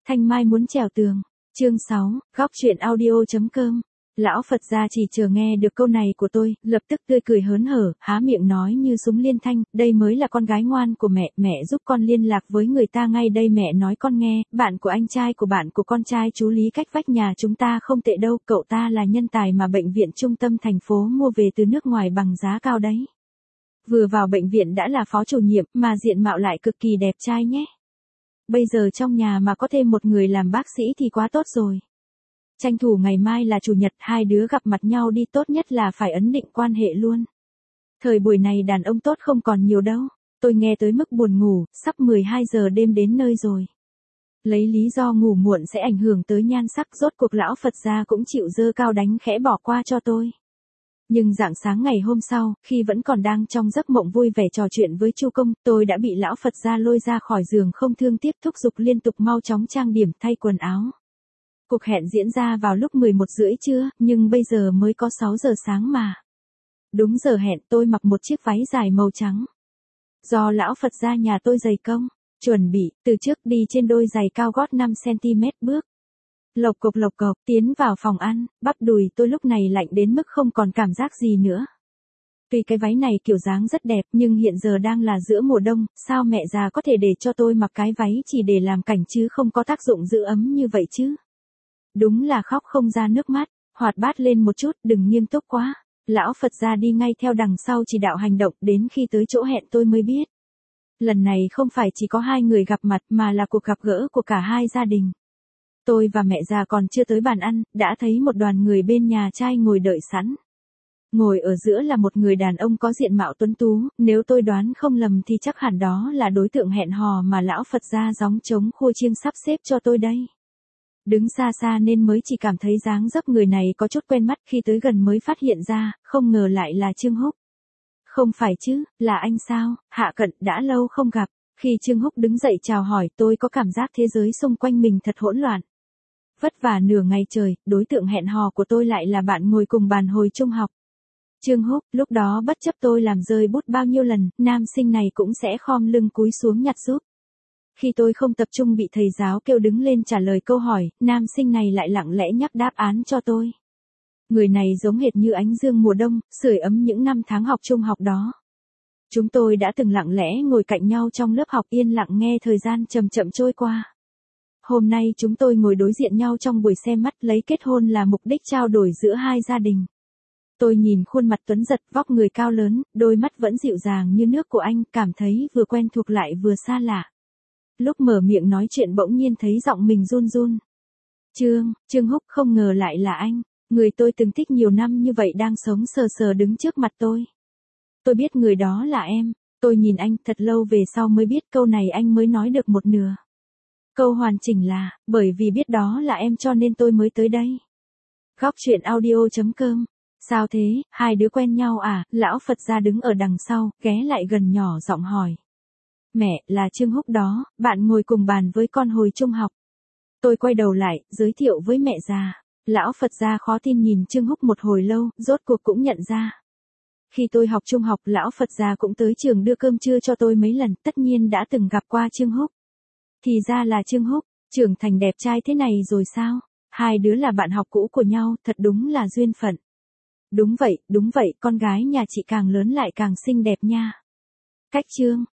Thanh Mai muốn trèo tường. Chương 6, góc chuyện audio.com. Lão Phật gia chỉ chờ nghe được câu này của tôi, lập tức tươi cười hớn hở, há miệng nói như súng liên thanh, đây mới là con gái ngoan của mẹ, mẹ giúp con liên lạc với người ta ngay đây, mẹ nói con nghe, bạn của anh trai của bạn của con trai chú Lý cách vách nhà chúng ta không tệ đâu, cậu ta là nhân tài mà bệnh viện trung tâm thành phố mua về từ nước ngoài bằng giá cao đấy. Vừa vào bệnh viện đã là phó chủ nhiệm, mà diện mạo lại cực kỳ đẹp trai nhé. Bây giờ trong nhà mà có thêm một người làm bác sĩ thì quá tốt rồi. Tranh thủ ngày mai là chủ nhật, hai đứa gặp mặt nhau đi, tốt nhất là phải ấn định quan hệ luôn. Thời buổi này đàn ông tốt không còn nhiều đâu. Tôi nghe tới mức buồn ngủ, sắp 12 giờ đêm đến nơi rồi. Lấy lý do ngủ muộn sẽ ảnh hưởng tới nhan sắc, rốt cuộc lão Phật gia cũng chịu dơ cao đánh khẽ bỏ qua cho tôi. Nhưng rạng sáng ngày hôm sau, khi vẫn còn đang trong giấc mộng vui vẻ trò chuyện với Chu Công, tôi đã bị lão Phật gia lôi ra khỏi giường không thương tiếc, thúc giục liên tục mau chóng trang điểm thay quần áo. Cuộc hẹn diễn ra vào lúc 11:30 trưa, nhưng bây giờ mới có 6 giờ sáng mà. Đúng giờ hẹn, tôi mặc một chiếc váy dài màu trắng. Do lão Phật gia nhà tôi dày công, chuẩn bị, từ trước đi trên đôi giày cao gót 5cm bước. Lộc cộc tiến vào phòng ăn, bắp đùi tôi lúc này lạnh đến mức không còn cảm giác gì nữa. Tuy cái váy này kiểu dáng rất đẹp, nhưng hiện giờ đang là giữa mùa đông, sao mẹ già có thể để cho tôi mặc cái váy chỉ để làm cảnh chứ không có tác dụng giữ ấm như vậy chứ. Đúng là khóc không ra nước mắt, hoạt bát lên một chút, đừng nghiêm túc quá. Lão Phật gia đi ngay theo đằng sau chỉ đạo hành động, đến khi tới chỗ hẹn tôi mới biết. Lần này không phải chỉ có hai người gặp mặt mà là cuộc gặp gỡ của cả hai gia đình. Tôi và mẹ già còn chưa tới bàn ăn, đã thấy một đoàn người bên nhà trai ngồi đợi sẵn. Ngồi ở giữa là một người đàn ông có diện mạo tuấn tú, nếu tôi đoán không lầm thì chắc hẳn đó là đối tượng hẹn hò mà lão Phật gia gióng trống khua chiêng sắp xếp cho tôi đây. Đứng xa xa nên mới chỉ cảm thấy dáng dấp người này có chút quen mắt, khi tới gần mới phát hiện ra, không ngờ lại là Trương Húc. Không phải chứ, là anh sao, Hạ Cận, đã lâu không gặp. Khi Trương Húc đứng dậy chào hỏi, tôi có cảm giác thế giới xung quanh mình thật hỗn loạn. Vất vả nửa ngày trời, đối tượng hẹn hò của tôi lại là bạn ngồi cùng bàn hồi trung học. Trương Húc, lúc đó bất chấp tôi làm rơi bút bao nhiêu lần, nam sinh này cũng sẽ khom lưng cúi xuống nhặt giúp. Khi tôi không tập trung bị thầy giáo kêu đứng lên trả lời câu hỏi, nam sinh này lại lặng lẽ nhắc đáp án cho tôi. Người này giống hệt như ánh dương mùa đông, sưởi ấm những năm tháng học trung học đó. Chúng tôi đã từng lặng lẽ ngồi cạnh nhau trong lớp học, yên lặng nghe thời gian chậm chậm trôi qua. Hôm nay chúng tôi ngồi đối diện nhau trong buổi xem mắt, lấy kết hôn là mục đích trao đổi giữa hai gia đình. Tôi nhìn khuôn mặt tuấn giật, vóc người cao lớn, đôi mắt vẫn dịu dàng như nước của anh, cảm thấy vừa quen thuộc lại vừa xa lạ. Lúc mở miệng nói chuyện bỗng nhiên thấy giọng mình run run. Trương Húc, không ngờ lại là anh, người tôi từng thích nhiều năm như vậy đang sống sờ sờ đứng trước mặt tôi. Tôi biết người đó là em, tôi nhìn anh thật lâu về sau mới biết câu này anh mới nói được một nửa. Câu hoàn chỉnh là, bởi vì biết đó là em cho nên tôi mới tới đây. Góc chuyện audio.com. Sao thế, hai đứa quen nhau à? Lão Phật gia đứng ở đằng sau, ghé lại gần nhỏ giọng hỏi. Mẹ, là Trương Húc đó, bạn ngồi cùng bàn với con hồi trung học. Tôi quay đầu lại, giới thiệu với mẹ già. Lão Phật gia khó tin nhìn Trương Húc một hồi lâu, rốt cuộc cũng nhận ra. Khi tôi học trung học, lão Phật gia cũng tới trường đưa cơm trưa cho tôi mấy lần, tất nhiên đã từng gặp qua Trương Húc. Thì ra là Trương Húc, trưởng thành đẹp trai thế này rồi sao? Hai đứa là bạn học cũ của nhau, thật đúng là duyên phận. Đúng vậy, con gái nhà chị càng lớn lại càng xinh đẹp nha. Cách Trương